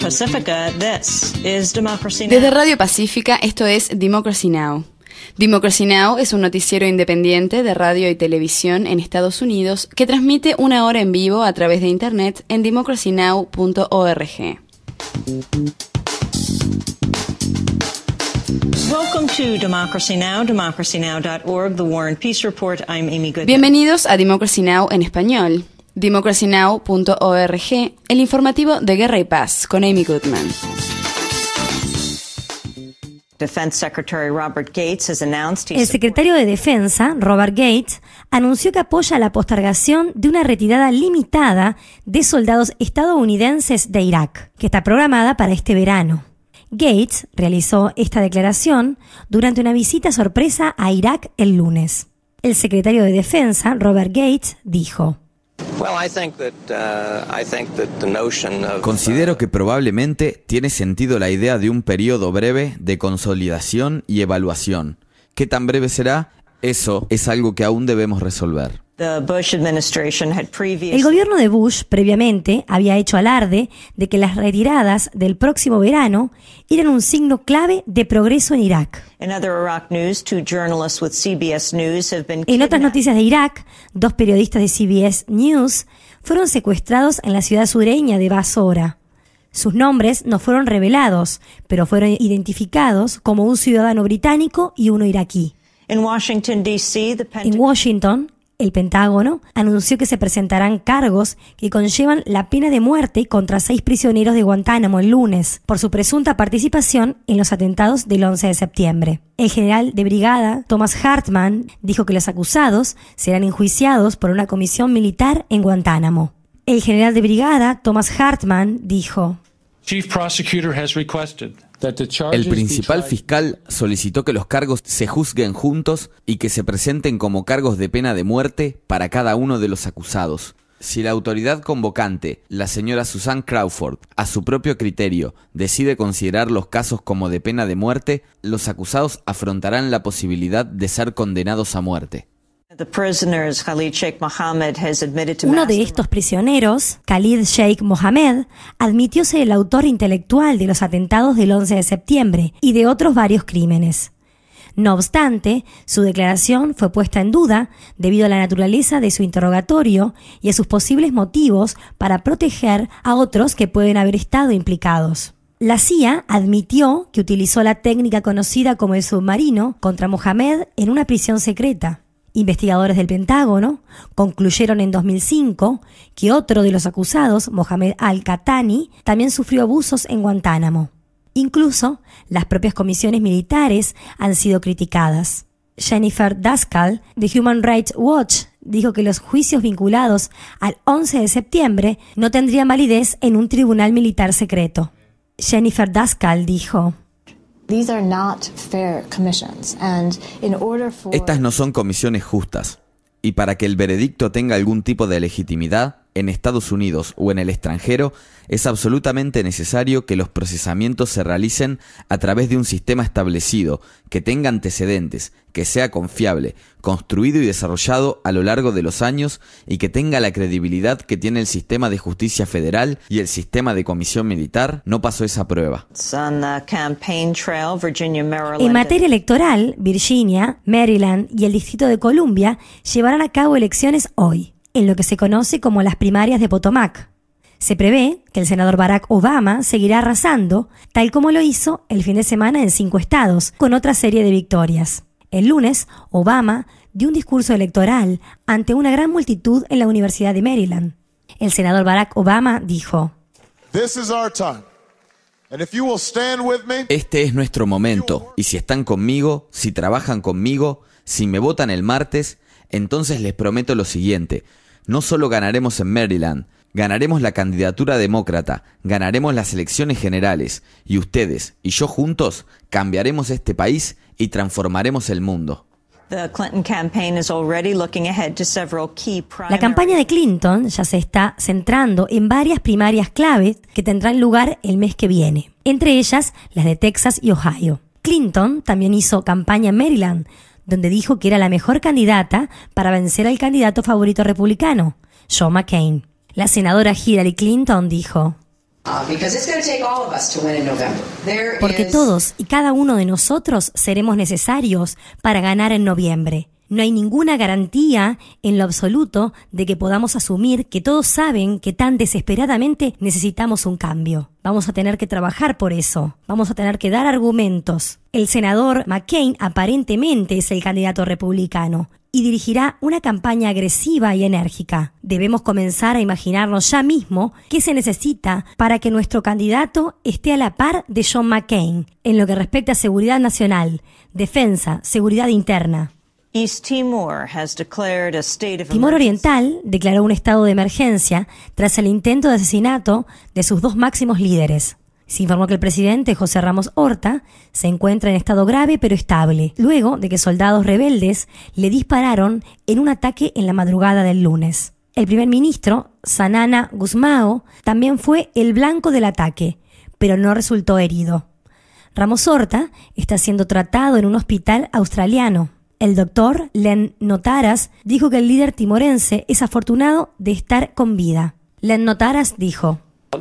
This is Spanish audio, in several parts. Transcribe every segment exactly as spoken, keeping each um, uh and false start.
Pacifica, this is Democracy Now! Desde Radio Pacífica, esto es Democracy Now! Democracy Now! Es un noticiero independiente de radio y televisión en Estados Unidos que transmite una hora en vivo a través de internet en democracy now punto org. Welcome to Democracy Now!, democracy now dot org, The War and Peace Report. I'm Amy Goodman. Bienvenidos a Democracy Now! En español. democracy now punto org, el informativo de Guerra y Paz, con Amy Goodman. Defense Secretary Robert Gates has announced El secretario de Defensa, Robert Gates, anunció que apoya la postergación de una retirada limitada de soldados estadounidenses de Irak, que está programada para este verano. Gates realizó esta declaración durante una visita sorpresa a Irak el lunes. El secretario de Defensa, Robert Gates, dijo: Considero que probablemente tiene sentido la idea de un periodo breve de consolidación y evaluación. ¿Qué tan breve será? Eso es algo que aún debemos resolver. El gobierno de Bush previamente había hecho alarde de que las retiradas del próximo verano eran un signo clave de progreso en Irak. En otras noticias de Irak, dos periodistas de C B S News fueron secuestrados en la ciudad sureña de Basora. Sus nombres no fueron revelados, pero fueron identificados como un ciudadano británico y uno iraquí. En Washington, D C, en Washington, el Pentágono anunció que se presentarán cargos que conllevan la pena de muerte contra seis prisioneros de Guantánamo el lunes por su presunta participación en los atentados del once de septiembre. El general de brigada Thomas Hartman dijo que los acusados serán enjuiciados por una comisión militar en Guantánamo. El general de brigada Thomas Hartman dijo: Chief Prosecutor has requested El principal fiscal solicitó que los cargos se juzguen juntos y que se presenten como cargos de pena de muerte para cada uno de los acusados. Si la autoridad convocante, la señora Susan Crawford, a su propio criterio, decide considerar los casos como de pena de muerte, los acusados afrontarán la posibilidad de ser condenados a muerte. Uno de estos prisioneros, Khalid Sheikh Mohammed, admitió ser el autor intelectual de los atentados del once de septiembre y de otros varios crímenes. No obstante, su declaración fue puesta en duda debido a la naturaleza de su interrogatorio y a sus posibles motivos para proteger a otros que pueden haber estado implicados. La C I A admitió que utilizó la técnica conocida como el submarino contra Mohammed en una prisión secreta. Investigadores del Pentágono concluyeron en dos mil cinco que otro de los acusados, Mohammed al-Qahtani, también sufrió abusos en Guantánamo. Incluso las propias comisiones militares han sido criticadas. Jennifer Daskal, de Human Rights Watch, dijo que los juicios vinculados al once de septiembre no tendrían validez en un tribunal militar secreto. Jennifer Daskal dijo: Estas no son comisiones justas, y para que el veredicto tenga algún tipo de legitimidad, en Estados Unidos o en el extranjero, es absolutamente necesario que los procesamientos se realicen a través de un sistema establecido, que tenga antecedentes, que sea confiable, construido y desarrollado a lo largo de los años y que tenga la credibilidad que tiene el sistema de justicia federal, y el sistema de comisión militar no pasó esa prueba. En materia electoral, Virginia, Maryland y el Distrito de Columbia llevarán a cabo elecciones hoy, en lo que se conoce como las primarias de Potomac. Se prevé que el senador Barack Obama seguirá arrasando, tal como lo hizo el fin de semana en cinco estados, con otra serie de victorias. El lunes, Obama dio un discurso electoral ante una gran multitud en la Universidad de Maryland. El senador Barack Obama dijo: Este es nuestro momento, y si están conmigo, si trabajan conmigo, si me votan el martes, entonces les prometo lo siguiente: no solo ganaremos en Maryland, ganaremos la candidatura demócrata, ganaremos las elecciones generales, y ustedes y yo juntos cambiaremos este país y transformaremos el mundo. La campaña de Clinton ya se está centrando en varias primarias claves que tendrán lugar el mes que viene, entre ellas las de Texas y Ohio. Clinton también hizo campaña en Maryland, donde dijo que era la mejor candidata para vencer al candidato favorito republicano, John McCain. La senadora Hillary Clinton dijo: Porque todos y cada uno de nosotros seremos necesarios para ganar en noviembre. No hay ninguna garantía en lo absoluto de que podamos asumir que todos saben que tan desesperadamente necesitamos un cambio. Vamos a tener que trabajar por eso. Vamos a tener que dar argumentos. El senador McCain aparentemente es el candidato republicano y dirigirá una campaña agresiva y enérgica. Debemos comenzar a imaginarnos ya mismo qué se necesita para que nuestro candidato esté a la par de John McCain en lo que respecta a seguridad nacional, defensa, seguridad interna. East Timor has declared a state of Timor Oriental declaró un estado de emergencia tras el intento de asesinato de sus dos máximos líderes. Se informó que el presidente José Ramos Horta se encuentra en estado grave pero estable, luego de que soldados rebeldes le dispararon en un ataque en la madrugada del lunes. El primer ministro, Xanana Gusmão, también fue el blanco del ataque, pero no resultó herido. Ramos Horta está siendo tratado en un hospital australiano. El doctor Len Notaras dijo que el líder timorense es afortunado de estar con vida. Len Notaras dijo: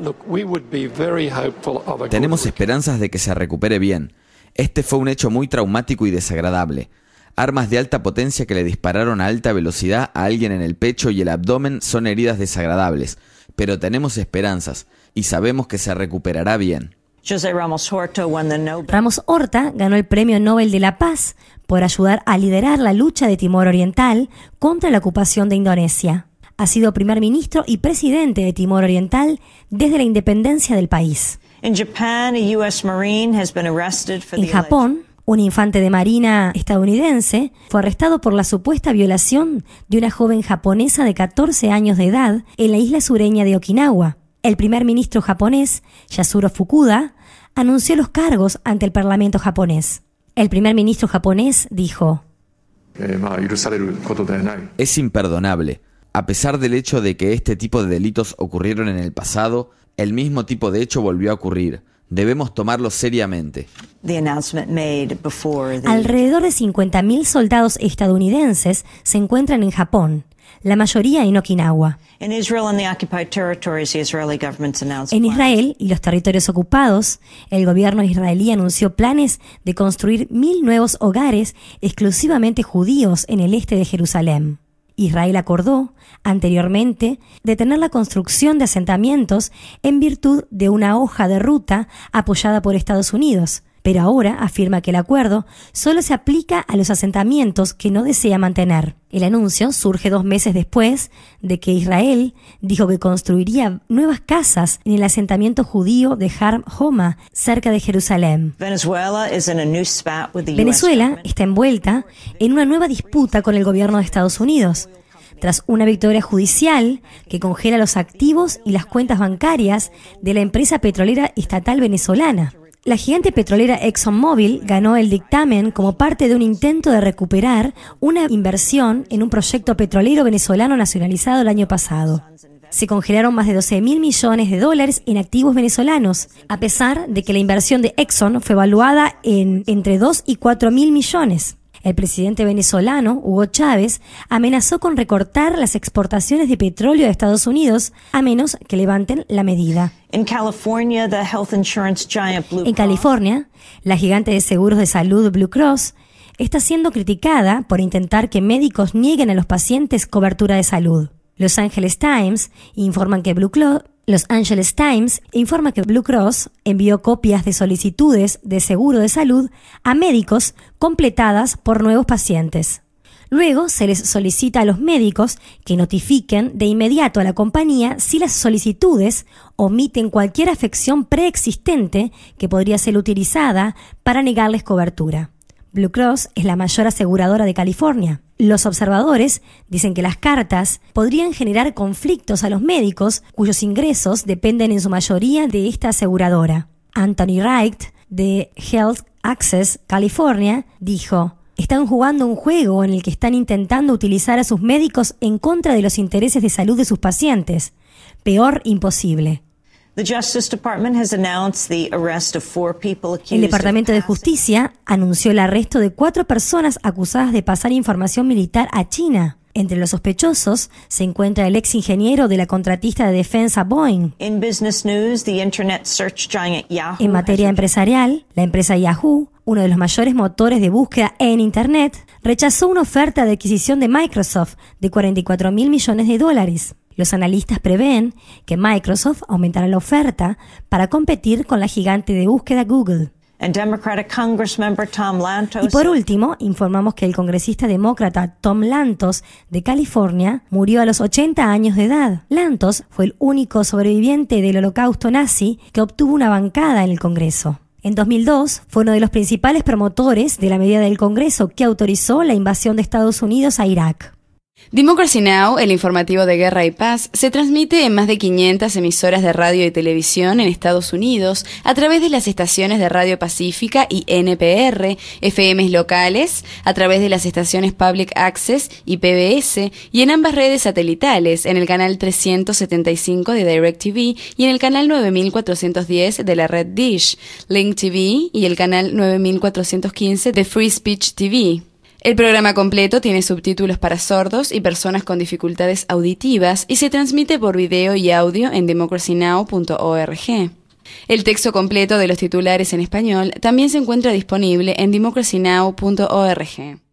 Tenemos esperanzas de que se recupere bien. Este fue un hecho muy traumático y desagradable. Armas de alta potencia que le dispararon a alta velocidad a alguien en el pecho y el abdomen son heridas desagradables, pero tenemos esperanzas y sabemos que se recuperará bien. José Ramos Horta won the Nobel. Ramos Horta ganó el Premio Nobel de la Paz por ayudar a liderar la lucha de Timor Oriental contra la ocupación de Indonesia. Ha sido primer ministro y presidente de Timor Oriental desde la independencia del país. In Japan, a U S Marine has been arrested for En the Japón, un infante de marina estadounidense fue arrestado por la supuesta violación de una joven japonesa de catorce años de edad en la isla sureña de Okinawa. El primer ministro japonés, Yasuro Fukuda, anunció los cargos ante el Parlamento japonés. El primer ministro japonés dijo: Es imperdonable. A pesar del hecho de que este tipo de delitos ocurrieron en el pasado, el mismo tipo de hecho volvió a ocurrir. Debemos tomarlo seriamente. The announcement made before the... Alrededor de cincuenta mil soldados estadounidenses se encuentran en Japón, la mayoría en Okinawa. In Israel and the occupied territories, the Israeli government's announced En plans. Israel y los territorios ocupados, el gobierno israelí anunció planes de construir mil nuevos hogares exclusivamente judíos en el este de Jerusalén. Israel acordó, anteriormente, detener la construcción de asentamientos en virtud de una hoja de ruta apoyada por Estados Unidos, pero ahora afirma que el acuerdo solo se aplica a los asentamientos que no desea mantener. El anuncio surge dos meses después de que Israel dijo que construiría nuevas casas en el asentamiento judío de Har Homa, cerca de Jerusalén. Venezuela is in a new spat with the U S Venezuela government. está envuelta en una nueva disputa con el gobierno de Estados Unidos, tras una victoria judicial que congela los activos y las cuentas bancarias de la empresa petrolera estatal venezolana. La gigante petrolera ExxonMobil ganó el dictamen como parte de un intento de recuperar una inversión en un proyecto petrolero venezolano nacionalizado el año pasado. Se congelaron más de doce mil millones de dólares en activos venezolanos, a pesar de que la inversión de Exxon fue evaluada en entre dos y cuatro mil millones. El presidente venezolano, Hugo Chávez, amenazó con recortar las exportaciones de petróleo de Estados Unidos a menos que levanten la medida. In California, the health insurance giant Blue En Cross California, la gigante de seguros de salud Blue Cross está siendo criticada por intentar que médicos nieguen a los pacientes cobertura de salud. Los Angeles Times informan que Blue Cross Los Angeles Times informa que Blue Cross envió copias de solicitudes de seguro de salud a médicos completadas por nuevos pacientes. Luego se les solicita a los médicos que notifiquen de inmediato a la compañía si las solicitudes omiten cualquier afección preexistente que podría ser utilizada para negarles cobertura. Blue Cross es la mayor aseguradora de California. Los observadores dicen que las cartas podrían generar conflictos a los médicos cuyos ingresos dependen en su mayoría de esta aseguradora. Anthony Wright, de Health Access California, dijo: están jugando un juego en el que están intentando utilizar a sus médicos en contra de los intereses de salud de sus pacientes. Peor imposible. The Justice Department has announced the arrest of four people accused El Departamento de of Justicia anunció el arresto de cuatro personas acusadas de pasar información militar a China. Entre los sospechosos se encuentra el ex ingeniero de la contratista de defensa Boeing. In business news, the internet search giant Yahoo. En materia empresarial, la empresa Yahoo, uno de los mayores motores de búsqueda en Internet, rechazó una oferta de adquisición de Microsoft de cuarenta y cuatro mil millones de dólares. Los analistas prevén que Microsoft aumentará la oferta para competir con la gigante de búsqueda Google. And Democratic Congressmember Tom Lantos. Y por último, informamos que el congresista demócrata Tom Lantos de California murió a los ochenta años de edad. Lantos fue el único sobreviviente del holocausto nazi que obtuvo una bancada en el Congreso. En dos mil dos fue uno de los principales promotores de la medida del Congreso que autorizó la invasión de Estados Unidos a Irak. Democracy Now!, el informativo de Guerra y Paz, se transmite en más de quinientas emisoras de radio y televisión en Estados Unidos a través de las estaciones de Radio Pacífica y N P R, F Ms locales, a través de las estaciones Public Access y P B S, y en ambas redes satelitales, en el canal trescientos setenta y cinco de DirecTV y en el canal nueve mil cuatrocientos diez de la red Dish, Link T V y el canal nueve mil cuatrocientos quince de Free Speech T V. El programa completo tiene subtítulos para sordos y personas con dificultades auditivas y se transmite por video y audio en democracy now punto org. El texto completo de los titulares en español también se encuentra disponible en democracy now punto org.